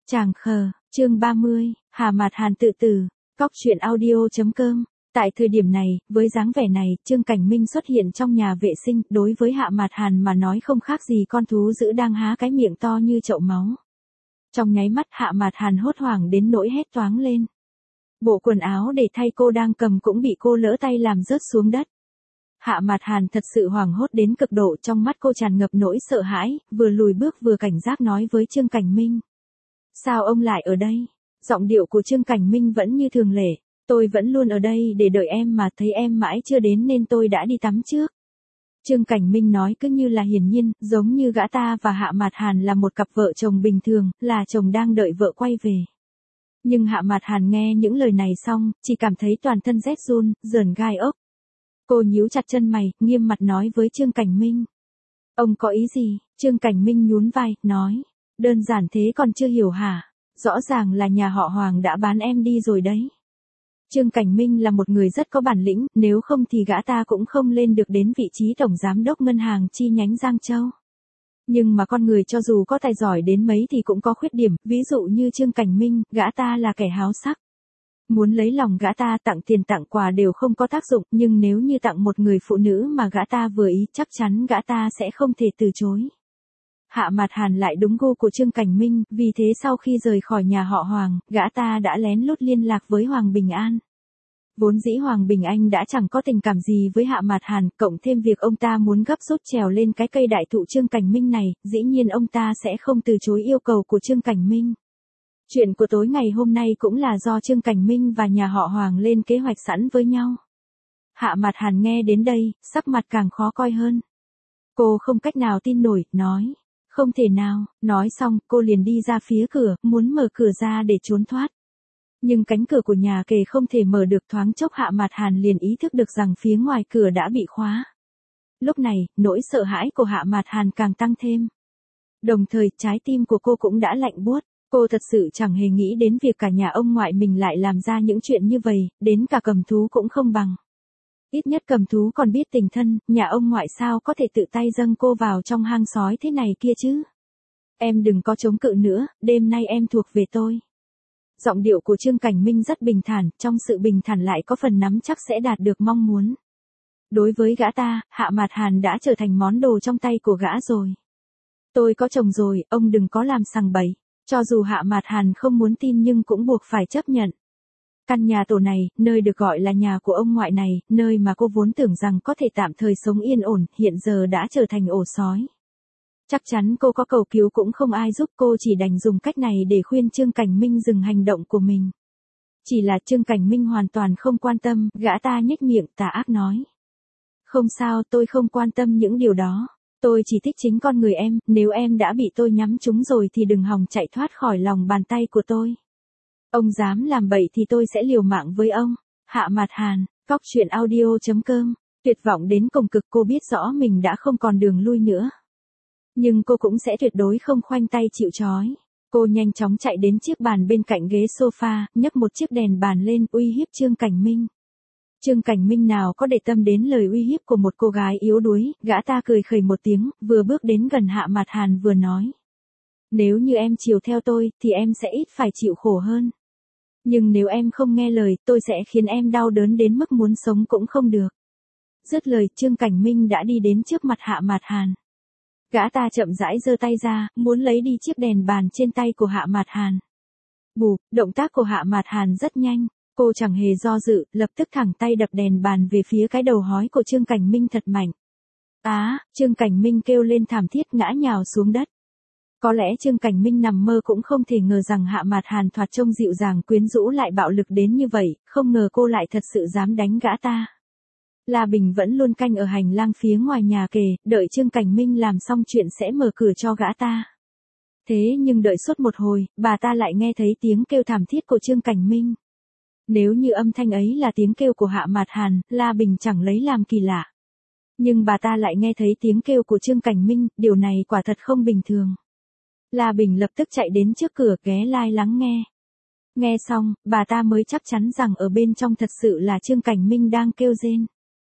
Chàng khờ, chương 30, Hạ Mạt Hàn tự tử, Cóc truyện audio.com. Tại thời điểm này, với dáng vẻ này, Trương Cảnh Minh xuất hiện trong nhà vệ sinh, đối với Hạ Mạt Hàn mà nói không khác gì con thú dữ đang há cái miệng to như chậu máu. Trong nháy mắt Hạ Mạt Hàn hốt hoảng đến nỗi hét toáng lên. Bộ quần áo để thay cô đang cầm cũng bị cô lỡ tay làm rớt xuống đất. Hạ Mạt Hàn thật sự hoảng hốt đến cực độ, trong mắt cô tràn ngập nỗi sợ hãi, vừa lùi bước vừa cảnh giác nói với Trương Cảnh Minh. Sao ông lại ở đây? Giọng điệu của Trương Cảnh Minh vẫn như thường lệ. Tôi vẫn luôn ở đây để đợi em mà thấy em mãi chưa đến nên tôi đã đi tắm trước. Trương Cảnh Minh nói cứ như là hiển nhiên, giống như gã ta và Hạ Mạt Hàn là một cặp vợ chồng bình thường, là chồng đang đợi vợ quay về. Nhưng Hạ Mạt Hàn nghe những lời này xong, chỉ cảm thấy toàn thân rét run, rờn gai ốc. Cô nhíu chặt chân mày, nghiêm mặt nói với Trương Cảnh Minh. Ông có ý gì? Trương Cảnh Minh nhún vai, nói. Đơn giản thế còn chưa hiểu hả? Rõ ràng là nhà họ Hoàng đã bán em đi rồi đấy. Trương Cảnh Minh là một người rất có bản lĩnh, nếu không thì gã ta cũng không lên được đến vị trí tổng giám đốc ngân hàng chi nhánh Giang Châu. Nhưng mà con người cho dù có tài giỏi đến mấy thì cũng có khuyết điểm, ví dụ như Trương Cảnh Minh, gã ta là kẻ háo sắc. Muốn lấy lòng gã ta tặng tiền tặng quà đều không có tác dụng, nhưng nếu như tặng một người phụ nữ mà gã ta vừa ý chắc chắn gã ta sẽ không thể từ chối. Hạ Mạt Hàn lại đúng gu của Trương Cảnh Minh, vì thế sau khi rời khỏi nhà họ Hoàng, gã ta đã lén lút liên lạc với Hoàng Bình An. Vốn dĩ Hoàng Bình Anh đã chẳng có tình cảm gì với Hạ Mạt Hàn, cộng thêm việc ông ta muốn gấp rút trèo lên cái cây đại thụ Trương Cảnh Minh này, dĩ nhiên ông ta sẽ không từ chối yêu cầu của Trương Cảnh Minh. Chuyện của tối ngày hôm nay cũng là do Trương Cảnh Minh và nhà họ Hoàng lên kế hoạch sẵn với nhau. Hạ Mạt Hàn nghe đến đây, sắc mặt càng khó coi hơn. Cô không cách nào tin nổi, nói. Không thể nào, nói xong, cô liền đi ra phía cửa, muốn mở cửa ra để trốn thoát. Nhưng cánh cửa của nhà kề không thể mở được, thoáng chốc Hạ Mạt Hàn liền ý thức được rằng phía ngoài cửa đã bị khóa. Lúc này, nỗi sợ hãi của Hạ Mạt Hàn càng tăng thêm. Đồng thời, trái tim của cô cũng đã lạnh buốt. Cô thật sự chẳng hề nghĩ đến việc cả nhà ông ngoại mình lại làm ra những chuyện như vậy, đến cả cầm thú cũng không bằng. Ít nhất cầm thú còn biết tình thân, nhà ông ngoại sao có thể tự tay dâng cô vào trong hang sói thế này kia chứ. Em đừng có chống cự nữa, đêm nay em thuộc về tôi. Giọng điệu của Trương Cảnh Minh rất bình thản, trong sự bình thản lại có phần nắm chắc sẽ đạt được mong muốn. Đối với gã ta, Hạ Mạt Hàn đã trở thành món đồ trong tay của gã rồi. Tôi có chồng rồi, ông đừng có làm sằng bậy. Cho dù Hạ Mạt Hàn không muốn tin nhưng cũng buộc phải chấp nhận. Căn nhà tổ này, nơi được gọi là nhà của ông ngoại này, nơi mà cô vốn tưởng rằng có thể tạm thời sống yên ổn, hiện giờ đã trở thành ổ sói. Chắc chắn cô có cầu cứu cũng không ai giúp, cô chỉ đành dùng cách này để khuyên Trương Cảnh Minh dừng hành động của mình. Chỉ là Trương Cảnh Minh hoàn toàn không quan tâm, gã ta nhếch miệng tà ác nói. Không sao, tôi không quan tâm những điều đó. Tôi chỉ thích chính con người em, nếu em đã bị tôi nhắm trúng rồi thì đừng hòng chạy thoát khỏi lòng bàn tay của tôi. Ông dám làm bậy thì tôi sẽ liều mạng với ông. Hạ Mạt Hàn, Cóc truyện audio.com. Tuyệt vọng đến cùng cực, cô biết rõ mình đã không còn đường lui nữa. Nhưng cô cũng sẽ tuyệt đối không khoanh tay chịu trói. Cô nhanh chóng chạy đến chiếc bàn bên cạnh ghế sofa, nhấc một chiếc đèn bàn lên uy hiếp Trương Cảnh Minh. Trương Cảnh Minh nào có để tâm đến lời uy hiếp của một cô gái yếu đuối, gã ta cười khẩy một tiếng, vừa bước đến gần Hạ Mạt Hàn vừa nói. Nếu như em chiều theo tôi, thì em sẽ ít phải chịu khổ hơn. Nhưng nếu em không nghe lời, tôi sẽ khiến em đau đớn đến mức muốn sống cũng không được. Dứt lời, Trương Cảnh Minh đã đi đến trước mặt Hạ Mạt Hàn. Gã ta chậm rãi giơ tay ra, muốn lấy đi chiếc đèn bàn trên tay của Hạ Mạt Hàn. Bù, động tác của Hạ Mạt Hàn rất nhanh. Cô chẳng hề do dự, lập tức thẳng tay đập đèn bàn về phía cái đầu hói của Trương Cảnh Minh thật mạnh. Trương Cảnh Minh kêu lên thảm thiết ngã nhào xuống đất. Có lẽ Trương Cảnh Minh nằm mơ cũng không thể ngờ rằng Hạ Mạt Hàn thoạt trông dịu dàng quyến rũ lại bạo lực đến như vậy, không ngờ cô lại thật sự dám đánh gã ta. La Bình vẫn luôn canh ở hành lang phía ngoài nhà kề, đợi Trương Cảnh Minh làm xong chuyện sẽ mở cửa cho gã ta. Thế nhưng đợi suốt một hồi, bà ta lại nghe thấy tiếng kêu thảm thiết của Trương Cảnh Minh. Nếu như âm thanh ấy là tiếng kêu của Hạ Mạt Hàn, La Bình chẳng lấy làm kỳ lạ. Nhưng bà ta lại nghe thấy tiếng kêu của Trương Cảnh Minh, điều này quả thật không bình thường. La Bình lập tức chạy đến trước cửa ghé tai lắng nghe. Nghe xong, bà ta mới chắc chắn rằng ở bên trong thật sự là Trương Cảnh Minh đang kêu rên.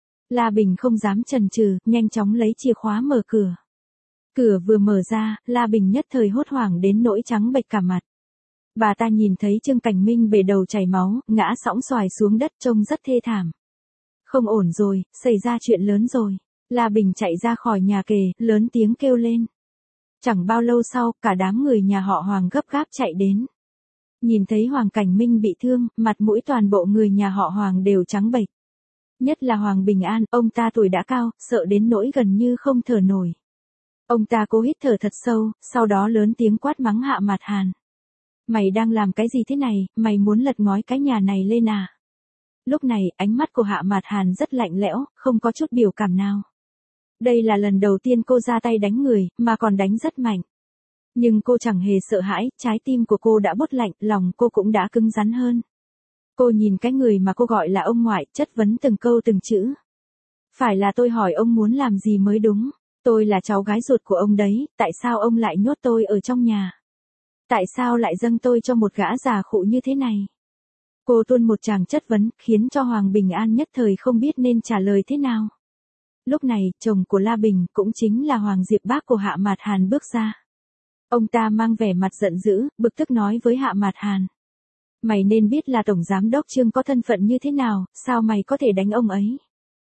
La Bình không dám chần chừ, nhanh chóng lấy chìa khóa mở cửa. Cửa vừa mở ra, La Bình nhất thời hốt hoảng đến nỗi trắng bệch cả mặt. Bà ta nhìn thấy Trương Cảnh Minh bể đầu chảy máu, ngã sõng soài xuống đất trông rất thê thảm. Không ổn rồi, xảy ra chuyện lớn rồi. La Bình chạy ra khỏi nhà kề, lớn tiếng kêu lên. Chẳng bao lâu sau, cả đám người nhà họ Hoàng gấp gáp chạy đến. Nhìn thấy Hoàng Cảnh Minh bị thương, mặt mũi toàn bộ người nhà họ Hoàng đều trắng bệch. Nhất là Hoàng Bình An, ông ta tuổi đã cao, sợ đến nỗi gần như không thở nổi. Ông ta cố hít thở thật sâu, sau đó lớn tiếng quát mắng Hạ Mạt Hàn. Mày đang làm cái gì thế này, mày muốn lật ngói cái nhà này lên à? Lúc này, ánh mắt của Hạ Mạt Hàn rất lạnh lẽo, không có chút biểu cảm nào. Đây là lần đầu tiên cô ra tay đánh người, mà còn đánh rất mạnh. Nhưng cô chẳng hề sợ hãi, trái tim của cô đã bút lạnh, lòng cô cũng đã cứng rắn hơn. Cô nhìn cái người mà cô gọi là ông ngoại, chất vấn từng câu từng chữ. Phải là tôi hỏi ông muốn làm gì mới đúng. Tôi là cháu gái ruột của ông đấy, tại sao ông lại nhốt tôi ở trong nhà? Tại sao lại dâng tôi cho một gã già khụ như thế này? Cô tuôn một tràng chất vấn, khiến cho Hoàng Bình An nhất thời không biết nên trả lời thế nào. Lúc này, chồng của La Bình, cũng chính là Hoàng Diệp bác của Hạ Mạt Hàn bước ra. Ông ta mang vẻ mặt giận dữ, bực tức nói với Hạ Mạt Hàn. Mày nên biết là Tổng Giám đốc Trương có thân phận như thế nào, sao mày có thể đánh ông ấy?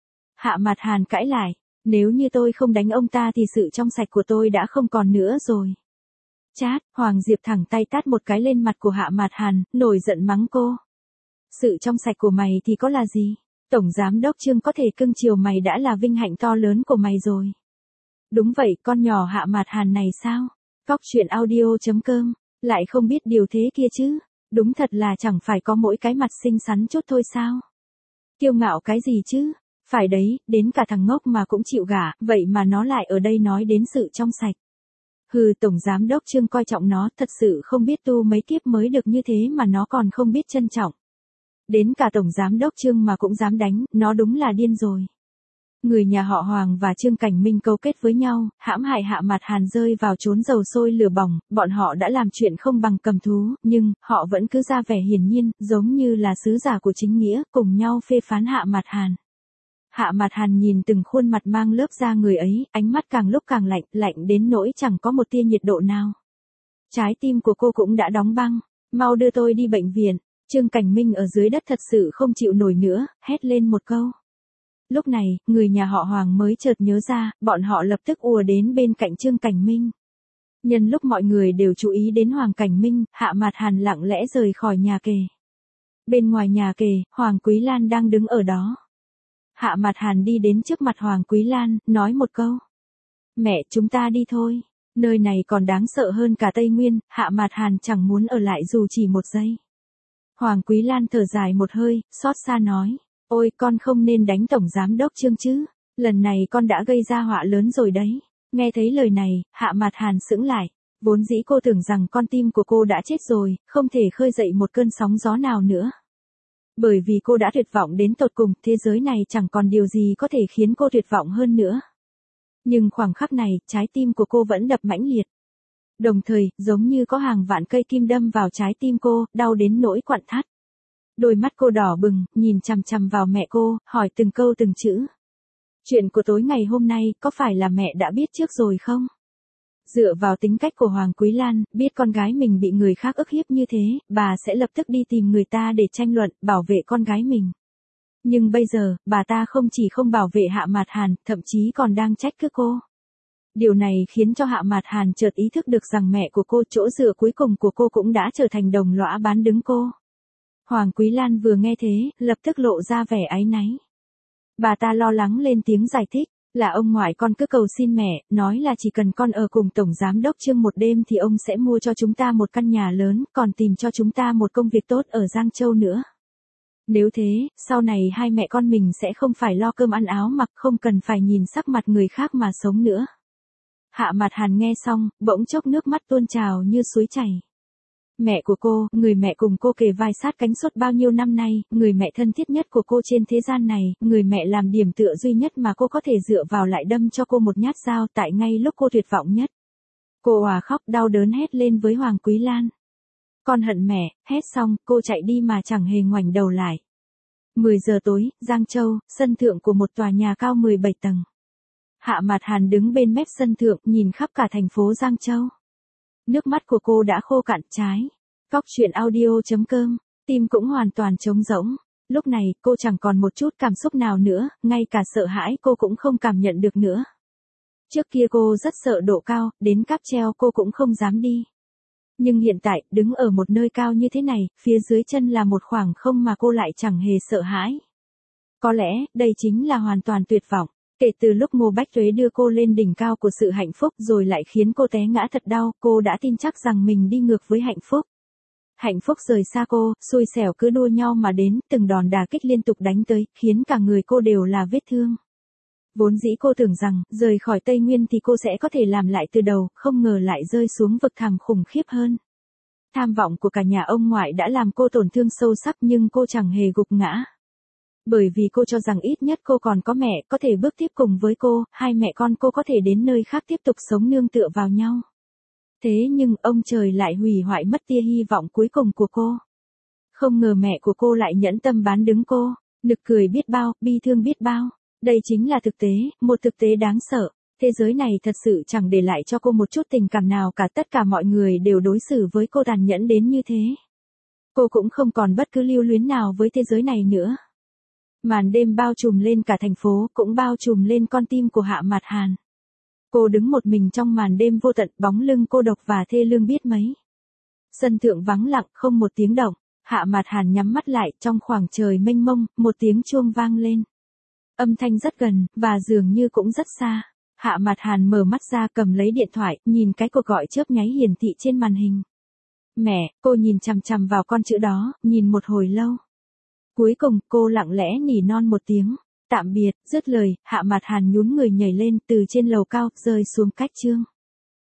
Hạ Mạt Hàn cãi lại, nếu như tôi không đánh ông ta thì sự trong sạch của tôi đã không còn nữa rồi. Chát, Hoàng Diệp thẳng tay tát một cái lên mặt của Hạ Mạt Hàn, nổi giận mắng cô. Sự trong sạch của mày thì có là gì? Tổng Giám đốc Trương có thể cưng chiều mày đã là vinh hạnh to lớn của mày rồi. Đúng vậy, con nhỏ Hạ Mạt Hàn này sao? Cóc truyện audio.com, lại không biết điều thế kia chứ? Đúng thật là chẳng phải có mỗi cái mặt xinh xắn chút thôi sao? Kiêu ngạo cái gì chứ? Phải đấy, đến cả thằng ngốc mà cũng chịu gả, vậy mà nó lại ở đây nói đến sự trong sạch. Hừ, Tổng Giám đốc Trương coi trọng nó, thật sự không biết tu mấy kiếp mới được như thế mà nó còn không biết trân trọng. Đến cả Tổng Giám đốc Trương mà cũng dám đánh, nó đúng là điên rồi. Người nhà họ Hoàng và Trương Cảnh Minh cấu kết với nhau, hãm hại Hạ Mạt Hàn rơi vào chốn dầu sôi lửa bỏng, bọn họ đã làm chuyện không bằng cầm thú, nhưng, họ vẫn cứ ra vẻ hiển nhiên, giống như là sứ giả của chính nghĩa, cùng nhau phê phán Hạ Mạt Hàn. Hạ Mạt Hàn nhìn từng khuôn mặt mang lớp da người ấy, ánh mắt càng lúc càng lạnh, lạnh đến nỗi chẳng có một tia nhiệt độ nào. Trái tim của cô cũng đã đóng băng, mau đưa tôi đi bệnh viện. Trương Cảnh Minh ở dưới đất thật sự không chịu nổi nữa, hét lên một câu. Lúc này, người nhà họ Hoàng mới chợt nhớ ra, bọn họ lập tức ùa đến bên cạnh Trương Cảnh Minh. Nhân lúc mọi người đều chú ý đến Hoàng Cảnh Minh, Hạ Mạt Hàn lặng lẽ rời khỏi nhà kề. Bên ngoài nhà kề, Hoàng Quý Lan đang đứng ở đó. Hạ Mạt Hàn đi đến trước mặt Hoàng Quý Lan, nói một câu. Mẹ, chúng ta đi thôi. Nơi này còn đáng sợ hơn cả Tây Nguyên, Hạ Mạt Hàn chẳng muốn ở lại dù chỉ một giây. Hoàng Quý Lan thở dài một hơi, xót xa nói. Ôi, con không nên đánh Tổng Giám đốc Trương chứ. Lần này con đã gây ra họa lớn rồi đấy. Nghe thấy lời này, Hạ Mạt Hàn sững lại. Vốn dĩ cô tưởng rằng con tim của cô đã chết rồi, không thể khơi dậy một cơn sóng gió nào nữa. Bởi vì cô đã tuyệt vọng đến tột cùng, thế giới này chẳng còn điều gì có thể khiến cô tuyệt vọng hơn nữa. Nhưng khoảnh khắc này, trái tim của cô vẫn đập mãnh liệt. Đồng thời, giống như có hàng vạn cây kim đâm vào trái tim cô, đau đến nỗi quặn thắt. Đôi mắt cô đỏ bừng, nhìn chằm chằm vào mẹ cô, hỏi từng câu từng chữ. Chuyện của tối ngày hôm nay, có phải là mẹ đã biết trước rồi không? Dựa vào tính cách của Hoàng Quý Lan, biết con gái mình bị người khác ức hiếp như thế, bà sẽ lập tức đi tìm người ta để tranh luận, bảo vệ con gái mình. Nhưng bây giờ, bà ta không chỉ không bảo vệ Hạ Mạt Hàn, thậm chí còn đang trách cứ cô. Điều này khiến cho Hạ Mạt Hàn chợt ý thức được rằng mẹ của cô, chỗ dựa cuối cùng của cô cũng đã trở thành đồng lõa bán đứng cô. Hoàng Quý Lan vừa nghe thế, lập tức lộ ra vẻ áy náy. Bà ta lo lắng lên tiếng giải thích, là ông ngoại con cứ cầu xin mẹ, nói là chỉ cần con ở cùng Tổng Giám đốc Trương một đêm thì ông sẽ mua cho chúng ta một căn nhà lớn, còn tìm cho chúng ta một công việc tốt ở Giang Châu nữa. Nếu thế, sau này hai mẹ con mình sẽ không phải lo cơm ăn áo mặc, không cần phải nhìn sắc mặt người khác mà sống nữa. Hạ Mạt Hàn nghe xong, bỗng chốc nước mắt tuôn trào như suối chảy. Mẹ của cô, người mẹ cùng cô kề vai sát cánh suốt bao nhiêu năm nay, người mẹ thân thiết nhất của cô trên thế gian này, người mẹ làm điểm tựa duy nhất mà cô có thể dựa vào lại đâm cho cô một nhát dao tại ngay lúc cô tuyệt vọng nhất. Cô òa khóc đau đớn hét lên với Hoàng Quý Lan. Con hận mẹ, hét xong, cô chạy đi mà chẳng hề ngoảnh đầu lại. 10 giờ tối, Giang Châu, sân thượng của một tòa nhà cao 17 tầng. Hạ Mạt Hàn đứng bên mép sân thượng, nhìn khắp cả thành phố Giang Châu. Nước mắt của cô đã khô cạn trái. Cóc truyện audio.com, tim cũng hoàn toàn trống rỗng. Lúc này, cô chẳng còn một chút cảm xúc nào nữa, ngay cả sợ hãi cô cũng không cảm nhận được nữa. Trước kia cô rất sợ độ cao, đến cáp treo cô cũng không dám đi. Nhưng hiện tại, đứng ở một nơi cao như thế này, phía dưới chân là một khoảng không mà cô lại chẳng hề sợ hãi. Có lẽ, đây chính là hoàn toàn tuyệt vọng. Kể từ lúc Ngô Bách Tuế đưa cô lên đỉnh cao của sự hạnh phúc rồi lại khiến cô té ngã thật đau, cô đã tin chắc rằng mình đi ngược với hạnh phúc. Hạnh phúc rời xa cô, xui xẻo cứ đua nhau mà đến, từng đòn đả kích liên tục đánh tới, khiến cả người cô đều là vết thương. Vốn dĩ cô tưởng rằng, rời khỏi Tây Nguyên thì cô sẽ có thể làm lại từ đầu, không ngờ lại rơi xuống vực thẳm khủng khiếp hơn. Tham vọng của cả nhà ông ngoại đã làm cô tổn thương sâu sắc nhưng cô chẳng hề gục ngã. Bởi vì cô cho rằng ít nhất cô còn có mẹ, có thể bước tiếp cùng với cô, hai mẹ con cô có thể đến nơi khác tiếp tục sống nương tựa vào nhau. Thế nhưng, ông trời lại hủy hoại mất tia hy vọng cuối cùng của cô. Không ngờ mẹ của cô lại nhẫn tâm bán đứng cô, nực cười biết bao, bi thương biết bao. Đây chính là thực tế, một thực tế đáng sợ. Thế giới này thật sự chẳng để lại cho cô một chút tình cảm nào cả, tất cả mọi người đều đối xử với cô tàn nhẫn đến như thế. Cô cũng không còn bất cứ lưu luyến nào với thế giới này nữa. Màn đêm bao trùm lên cả thành phố, cũng bao trùm lên con tim của Hạ Mạt Hàn. Cô đứng một mình trong màn đêm vô tận, bóng lưng cô độc và thê lương biết mấy. Sân thượng vắng lặng, không một tiếng động. Hạ Mạt Hàn nhắm mắt lại, trong khoảng trời mênh mông, một tiếng chuông vang lên. Âm thanh rất gần, và dường như cũng rất xa. Hạ Mạt Hàn mở mắt ra, cầm lấy điện thoại, nhìn cái cuộc gọi chớp nháy hiển thị trên màn hình. Mẹ, cô nhìn chằm chằm vào con chữ đó, nhìn một hồi lâu. Cuối cùng, cô lặng lẽ nỉ non một tiếng. Tạm biệt, dứt lời, Hạ Mạt Hàn nhún người nhảy lên từ trên lầu cao, rơi xuống cách chương.